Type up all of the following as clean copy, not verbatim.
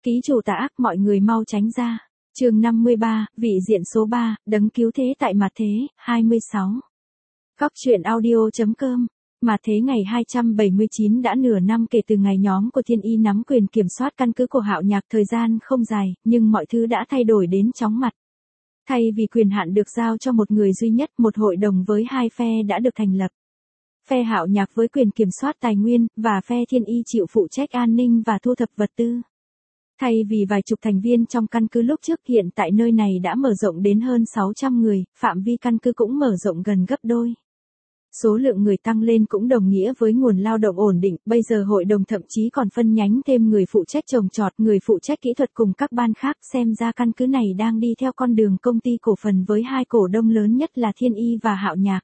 Ký chủ tà ác, mọi người mau tránh ra. Chương 53, vị diện số 3, đấng cứu thế tại mặt thế, 26. Góc truyện audio.com. Mặt thế ngày 279 đã nửa năm kể từ ngày nhóm của Thiên Y nắm quyền kiểm soát căn cứ của Hạo Nhạc, thời gian không dài, nhưng mọi thứ đã thay đổi đến chóng mặt. Thay vì quyền hạn được giao cho một người duy nhất, một hội đồng với hai phe đã được thành lập. Phe Hạo Nhạc với quyền kiểm soát tài nguyên, và phe Thiên Y chịu phụ trách an ninh và thu thập vật tư. Thay vì vài chục thành viên trong căn cứ lúc trước, hiện tại nơi này đã mở rộng đến hơn 600 người, phạm vi căn cứ cũng mở rộng gần gấp đôi. Số lượng người tăng lên cũng đồng nghĩa với nguồn lao động ổn định, bây giờ hội đồng thậm chí còn phân nhánh thêm người phụ trách trồng trọt, người phụ trách kỹ thuật cùng các ban khác, xem ra căn cứ này đang đi theo con đường công ty cổ phần với hai cổ đông lớn nhất là Thiên Y và Hạo Nhạc.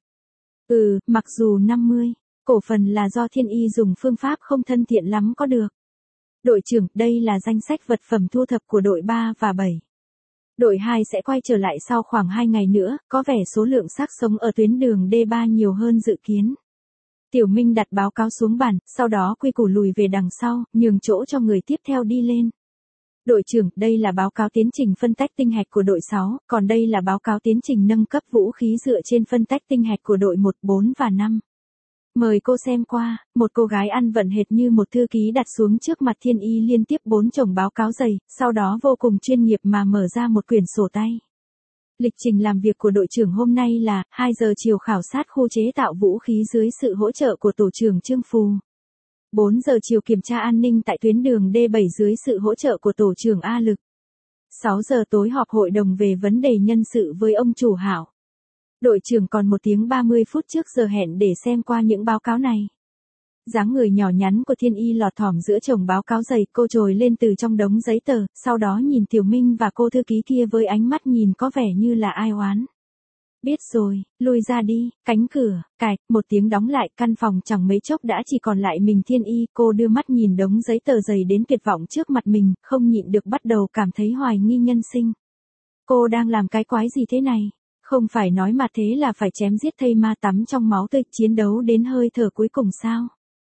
Mặc dù 50, cổ phần là do Thiên Y dùng phương pháp không thân thiện lắm có được. Đội trưởng, đây là danh sách vật phẩm thu thập của đội 3 và 7. Đội 2 sẽ quay trở lại sau khoảng 2 ngày nữa, có vẻ số lượng xác sống ở tuyến đường D3 nhiều hơn dự kiến. Tiểu Minh đặt báo cáo xuống bàn, sau đó quy củ lùi về đằng sau, nhường chỗ cho người tiếp theo đi lên. Đội trưởng, đây là báo cáo tiến trình phân tách tinh hạch của đội 6, còn đây là báo cáo tiến trình nâng cấp vũ khí dựa trên phân tách tinh hạch của đội 1, 4 và 5. Mời cô xem qua. Một cô gái ăn vận hệt như một thư ký đặt xuống trước mặt Thiên Y liên tiếp 4 chồng báo cáo dày, sau đó vô cùng chuyên nghiệp mà mở ra một quyển sổ tay. Lịch trình làm việc của đội trưởng hôm nay là 2 giờ chiều khảo sát khu chế tạo vũ khí dưới sự hỗ trợ của tổ trưởng Trương Phù. 4 giờ chiều kiểm tra an ninh tại tuyến đường D7 dưới sự hỗ trợ của tổ trưởng A Lực. 6 giờ tối họp hội đồng về vấn đề nhân sự với ông chủ Hảo. Đội trưởng còn 1 tiếng 30 phút trước giờ hẹn để xem qua những báo cáo này. Dáng người nhỏ nhắn của Thiên Y lọt thỏm giữa chồng báo cáo dày, cô trồi lên từ trong đống giấy tờ, sau đó nhìn Tiểu Minh và cô thư ký kia với ánh mắt nhìn có vẻ như là ai oán. Biết rồi, lui ra đi, cánh cửa, cạch, 1 tiếng đóng lại, căn phòng chẳng mấy chốc đã chỉ còn lại mình Thiên Y, cô đưa mắt nhìn đống giấy tờ dày đến tuyệt vọng trước mặt mình, không nhịn được bắt đầu cảm thấy hoài nghi nhân sinh. Cô đang làm cái quái gì thế này? Không phải nói mà thế là phải chém giết thây ma tắm trong máu tươi, chiến đấu đến hơi thở cuối cùng sao?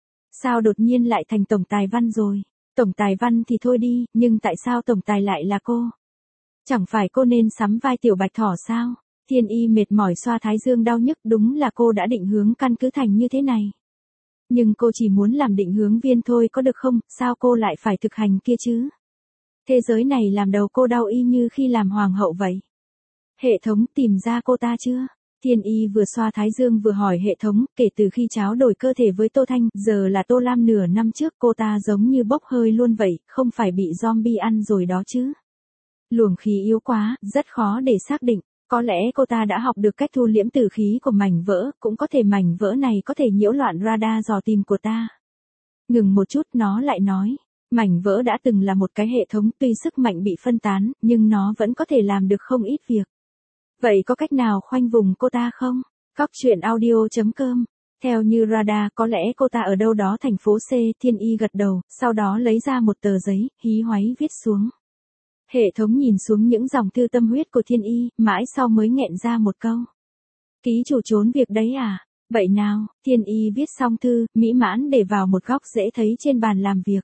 Sao đột nhiên lại thành tổng tài văn rồi? Tổng tài văn thì thôi đi, nhưng tại sao tổng tài lại là cô? Chẳng phải cô nên sắm vai tiểu bạch thỏ sao? Thiên Y mệt mỏi xoa thái dương đau nhức, đúng là cô đã định hướng căn cứ thành như thế này. Nhưng cô chỉ muốn làm định hướng viên thôi có được không, sao cô lại phải thực hành kia chứ? Thế giới này làm đầu cô đau y như khi làm hoàng hậu vậy. Hệ thống tìm ra cô ta chưa? Thiên Y vừa xoa thái dương vừa hỏi hệ thống, kể từ khi tráo đổi cơ thể với Tô Thanh, giờ là Tô Lam, nửa năm trước cô ta giống như bốc hơi luôn vậy, không phải bị zombie ăn rồi đó chứ? Luồng khí yếu quá, rất khó để xác định, có lẽ cô ta đã học được cách thu liễm tử khí của mảnh vỡ, cũng có thể mảnh vỡ này có thể nhiễu loạn radar dò tìm của ta. Ngừng một chút, nó lại nói. Mảnh vỡ đã từng là một cái hệ thống, tuy sức mạnh bị phân tán, nhưng nó vẫn có thể làm được không ít việc. Vậy có cách nào khoanh vùng cô ta không? Góc truyện audio.com. Theo như radar, có lẽ cô ta ở đâu đó thành phố C, Thiên Y gật đầu, sau đó lấy ra một tờ giấy, hí hoáy viết xuống. Hệ thống nhìn xuống những dòng thư tâm huyết của Thiên Y, mãi sau mới nghẹn ra một câu. Ký chủ trốn việc đấy à? Vậy nào, Thiên Y viết xong thư, mỹ mãn để vào một góc dễ thấy trên bàn làm việc.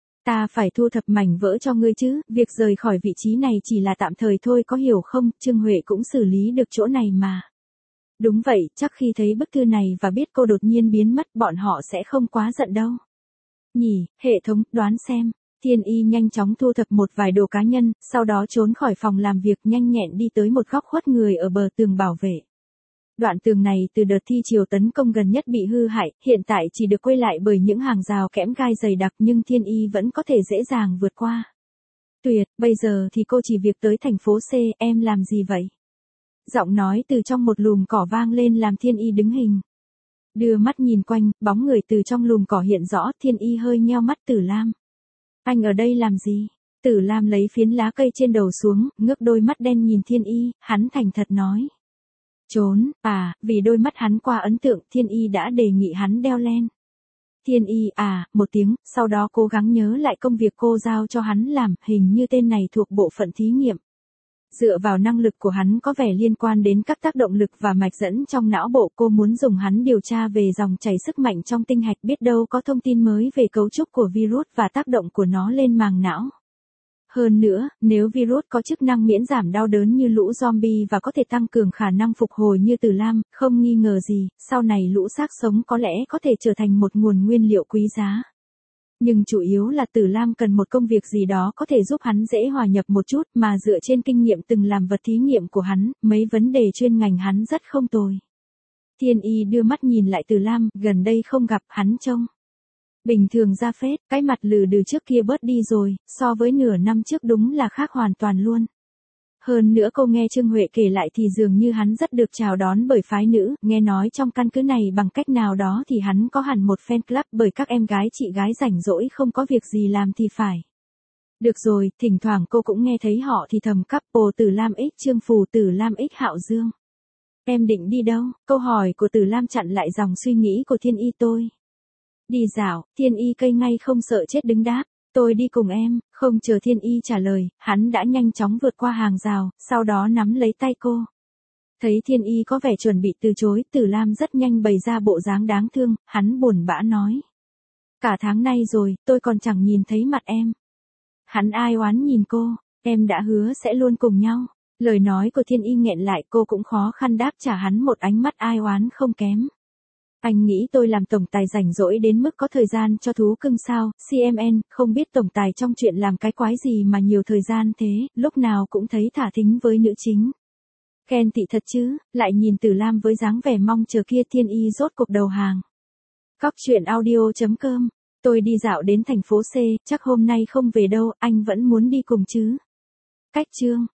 Ta phải thu thập mảnh vỡ cho ngươi chứ, việc rời khỏi vị trí này chỉ là tạm thời thôi có hiểu không, Trương Huệ cũng xử lý được chỗ này mà. Đúng vậy, chắc khi thấy bức thư này và biết cô đột nhiên biến mất bọn họ sẽ không quá giận đâu. Nhỉ, hệ thống, đoán xem. Thiên Y nhanh chóng thu thập một vài đồ cá nhân, sau đó trốn khỏi phòng làm việc nhanh nhẹn đi tới một góc khuất người ở bờ tường bảo vệ. Đoạn tường này từ đợt thi chiều tấn công gần nhất bị hư hại, hiện tại chỉ được quay lại bởi những hàng rào kẽm gai dày đặc nhưng Thiên Y vẫn có thể dễ dàng vượt qua. Tuyệt, bây giờ thì cô chỉ việc tới thành phố C, em làm gì vậy? Giọng nói từ trong một lùm cỏ vang lên làm Thiên Y đứng hình. Đưa mắt nhìn quanh, bóng người từ trong lùm cỏ hiện rõ, Thiên Y hơi nheo mắt. Tử Lam. Anh ở đây làm gì? Tử Lam lấy phiến lá cây trên đầu xuống, ngước đôi mắt đen nhìn Thiên Y, hắn thành thật nói. Trốn, vì đôi mắt hắn qua ấn tượng, Thiên Y đã đề nghị hắn đeo len. Thiên Y, một tiếng, sau đó cố gắng nhớ lại công việc cô giao cho hắn làm, hình như tên này thuộc bộ phận thí nghiệm. Dựa vào năng lực của hắn có vẻ liên quan đến các tác động lực và mạch dẫn trong não bộ, cô muốn dùng hắn điều tra về dòng chảy sức mạnh trong tinh hạch, biết đâu có thông tin mới về cấu trúc của virus và tác động của nó lên màng não. Hơn nữa, nếu virus có chức năng miễn giảm đau đớn như lũ zombie và có thể tăng cường khả năng phục hồi như Từ Lam, không nghi ngờ gì, sau này lũ xác sống có lẽ có thể trở thành một nguồn nguyên liệu quý giá. Nhưng chủ yếu là Từ Lam cần một công việc gì đó có thể giúp hắn dễ hòa nhập một chút mà dựa trên kinh nghiệm từng làm vật thí nghiệm của hắn, mấy vấn đề chuyên ngành hắn rất không tồi. Thiên Y đưa mắt nhìn lại Từ Lam, gần đây không gặp hắn trông bình thường ra phết, cái mặt lừ đừ trước kia bớt đi rồi, so với nửa năm trước đúng là khác hoàn toàn luôn. Hơn nữa cô nghe Trương Huệ kể lại thì dường như hắn rất được chào đón bởi phái nữ, nghe nói trong căn cứ này bằng cách nào đó thì hắn có hẳn một fan club bởi các em gái chị gái rảnh rỗi không có việc gì làm thì phải. Được rồi, thỉnh thoảng cô cũng nghe thấy họ thì thầm couple Từ Lam X Trương Phù Từ Lam X Hạo Dương. Em định đi đâu? Câu hỏi của Từ Lam chặn lại dòng suy nghĩ của Thiên Y tôi. Đi dạo, Thiên Y cây ngay không sợ chết đứng đáp. Tôi đi cùng em, không chờ Thiên Y trả lời, hắn đã nhanh chóng vượt qua hàng rào, sau đó nắm lấy tay cô. Thấy Thiên Y có vẻ chuẩn bị từ chối, Từ Lam rất nhanh bày ra bộ dáng đáng thương, hắn buồn bã nói. Cả tháng nay rồi, tôi còn chẳng nhìn thấy mặt em. Hắn ai oán nhìn cô, em đã hứa sẽ luôn cùng nhau. Lời nói của Thiên Y nghẹn lại, cô cũng khó khăn đáp trả hắn một ánh mắt ai oán không kém. Anh nghĩ tôi làm tổng tài rảnh rỗi đến mức có thời gian cho thú cưng sao? CMN, không biết tổng tài trong chuyện làm cái quái gì mà nhiều thời gian thế, lúc nào cũng thấy thả thính với nữ chính. Khen tị thật chứ, lại nhìn Từ Lam với dáng vẻ mong chờ kia. Thiên Y rốt cuộc đầu hàng. Cóc truyện audio.com. Tôi đi dạo đến thành phố C, chắc hôm nay không về đâu, anh vẫn muốn đi cùng chứ? Cách chương.